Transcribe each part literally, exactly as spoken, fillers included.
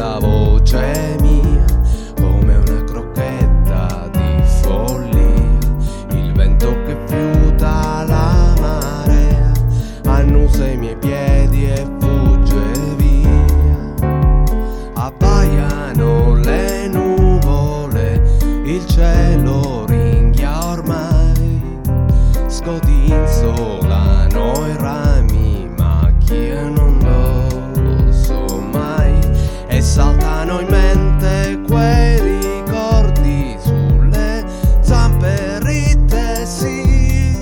la voce mia come una crocchetta di follia, il vento che fiuta la marea annusa i miei piedi e fugge via. Abbaiano le nuvole, il cielo ringhia ormai, scodinzolano i rami, macchie non lo so mai, e saltano in mente quei ricordi sulle zampe ritte, sì,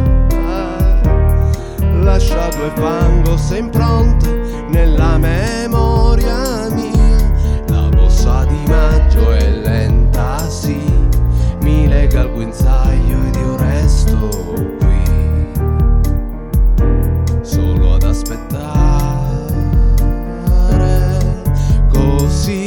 lasciato e fango se impronte nella memoria mia. La bossa di maggio è lenta, sì, mi lega al guinzaglio ed io resto qui solo ad aspettare così.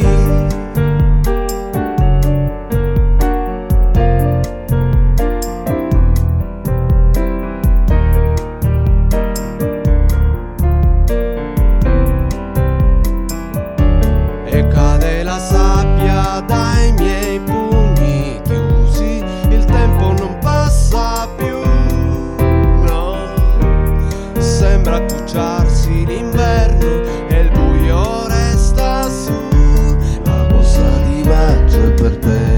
E cade la sabbia dai miei pugni chiusi, il tempo non passa più, no, sembra accucciarsi l'inverno e il buio resta su. La bossa di maggio è per te.